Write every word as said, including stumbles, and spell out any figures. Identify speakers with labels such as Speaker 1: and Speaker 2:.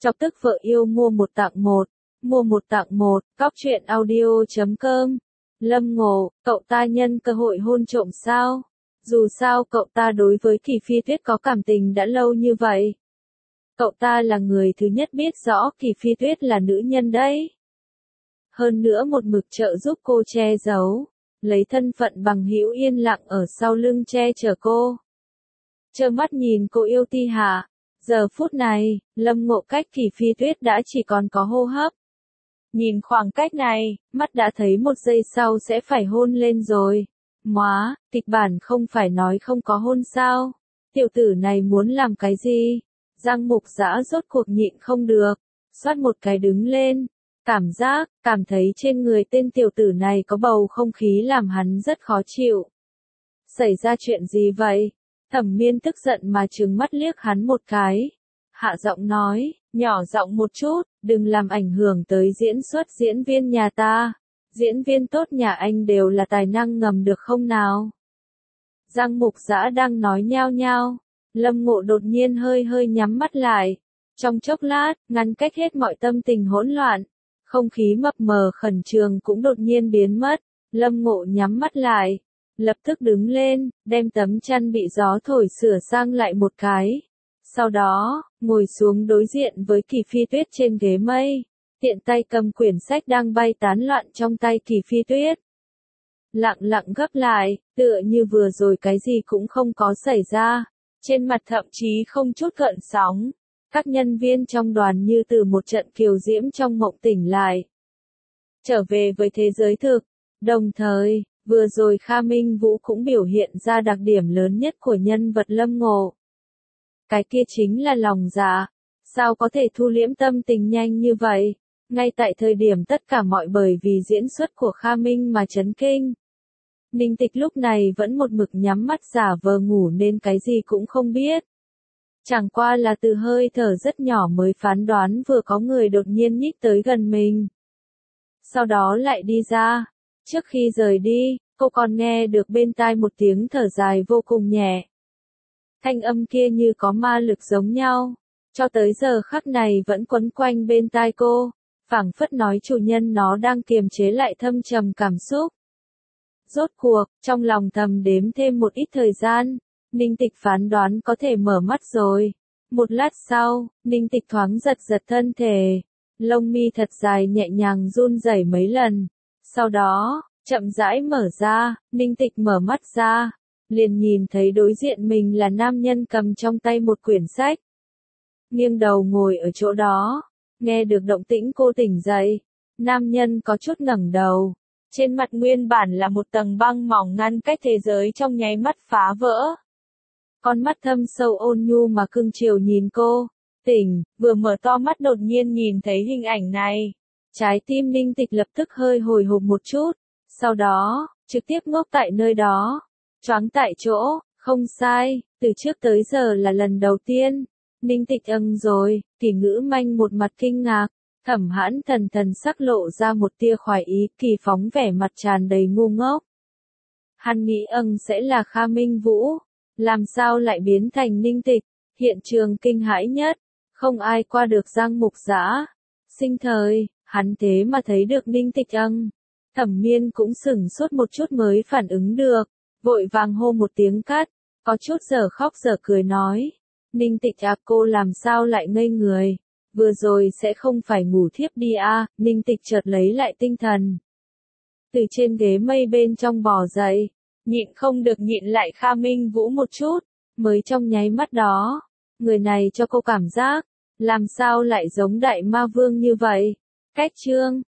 Speaker 1: Chọc tức vợ yêu mua một tặng một, mua một tặng một, cóc truyện audio chấm com. Lâm Ngộ, cậu ta nhân cơ hội hôn trộm sao? Dù sao cậu ta đối với Kỳ Phi Tuyết có cảm tình đã lâu như vậy. Cậu ta là người thứ nhất biết rõ Kỳ Phi Tuyết là nữ nhân đấy. Hơn nữa một mực trợ giúp cô che giấu, lấy thân phận bằng hữu yên lặng ở sau lưng che chở cô. Trơ mắt nhìn cô yêu Ti Hạ. Giờ phút này, Lâm Ngộ cách Kỳ Phi Tuyết đã chỉ còn có hô hấp. Nhìn khoảng cách này, mắt đã thấy một giây sau sẽ phải hôn lên rồi. Móa, kịch bản không phải nói không có hôn sao? Tiểu tử này muốn làm cái gì? Giang Mục Dã rốt cuộc nhịn không được, xoát một cái đứng lên. Cảm giác, cảm thấy trên người tên tiểu tử này có bầu không khí làm hắn rất khó chịu. Xảy ra chuyện gì vậy? Thẩm Miên tức giận mà trừng mắt liếc hắn một cái. Hạ giọng nói, nhỏ giọng một chút, đừng làm ảnh hưởng tới diễn xuất diễn viên nhà ta. Diễn viên tốt nhà anh đều là tài năng ngầm được không nào? Giang Mục Dã đang nói nhao nhao. Lâm Ngộ đột nhiên hơi hơi nhắm mắt lại. Trong chốc lát, ngăn cách hết mọi tâm tình hỗn loạn. Không khí mập mờ khẩn trương cũng đột nhiên biến mất. Lâm Ngộ nhắm mắt lại. Lập tức đứng lên, đem tấm chăn bị gió thổi sửa sang lại một cái. Sau đó, ngồi xuống đối diện với Kỳ Phi Tuyết trên ghế mây. Tiện tay cầm quyển sách đang bay tán loạn trong tay Kỳ Phi Tuyết. Lặng lặng gấp lại, tựa như vừa rồi cái gì cũng không có xảy ra. Trên mặt thậm chí không chút gợn sóng. Các nhân viên trong đoàn như từ một trận kiều diễm trong mộng tỉnh lại. Trở về với thế giới thực. Đồng thời, vừa rồi Kha Minh Vũ cũng biểu hiện ra đặc điểm lớn nhất của nhân vật Lâm Ngộ. Cái kia chính là lòng dạ. Sao có thể thu liễm tâm tình nhanh như vậy? Ngay tại thời điểm tất cả mọi bởi vì diễn xuất của Kha Minh mà chấn kinh. Ninh Tịch lúc này vẫn một mực nhắm mắt giả vờ ngủ nên cái gì cũng không biết. Chẳng qua là từ hơi thở rất nhỏ mới phán đoán vừa có người đột nhiên nhích tới gần mình. Sau đó lại đi ra. Trước khi rời đi, cô còn nghe được bên tai một tiếng thở dài vô cùng nhẹ. Thanh âm kia như có ma lực giống nhau. Cho tới giờ khắc này vẫn quấn quanh bên tai cô. Phảng phất nói chủ nhân nó đang kiềm chế lại thâm trầm cảm xúc. Rốt cuộc, trong lòng thầm đếm thêm một ít thời gian. Ninh Tịch phán đoán có thể mở mắt rồi. Một lát sau, Ninh Tịch thoáng giật giật thân thể. Lông mi thật dài nhẹ nhàng run rẩy mấy lần. Sau đó, chậm rãi mở ra, Ninh Tịch mở mắt ra. Liền nhìn thấy đối diện mình là nam nhân cầm trong tay một quyển sách. Nghiêng đầu ngồi ở chỗ đó. Nghe được động tĩnh cô tỉnh dậy. Nam nhân có chút ngẩng đầu. Trên mặt nguyên bản là một tầng băng mỏng ngăn cách thế giới trong nháy mắt phá vỡ. Con mắt thâm sâu ôn nhu mà cưng chiều nhìn cô. Tỉnh, vừa mở to mắt đột nhiên nhìn thấy hình ảnh này. Trái tim Ninh Tịch lập tức hơi hồi hộp một chút. Sau đó, trực tiếp ngốc tại nơi đó. Choáng tại chỗ, không sai, từ trước tới giờ là lần đầu tiên. Ninh Tịch âng rồi, Kỳ Ngữ Manh một mặt kinh ngạc. Thẩm Hãn Thần thần sắc lộ ra một tia khoái ý, Kỳ Phóng vẻ mặt tràn đầy ngu ngốc. Hắn nghĩ âng sẽ là Kha Minh Vũ. Làm sao lại biến thành Ninh Tịch? Hiện trường kinh hãi nhất. Không ai qua được Giang Mục Dã. Sinh thời, hắn thế mà thấy được Ninh Tịch âng. Thẩm Miên cũng sửng sốt một chút mới phản ứng được. Vội vàng hô một tiếng cắt. Có chút giờ khóc giờ cười nói. Ninh Tịch à, cô làm sao lại ngây người? Vừa rồi sẽ không phải ngủ thiếp đi à? Ninh Tịch chợt lấy lại tinh thần. Từ trên ghế mây bên trong bò dậy. Nhịn không được nhịn lại Kha Minh Vũ một chút. Mới trong nháy mắt đó. Người này cho cô cảm giác. Làm sao lại giống đại ma vương như vậy? Cách chương.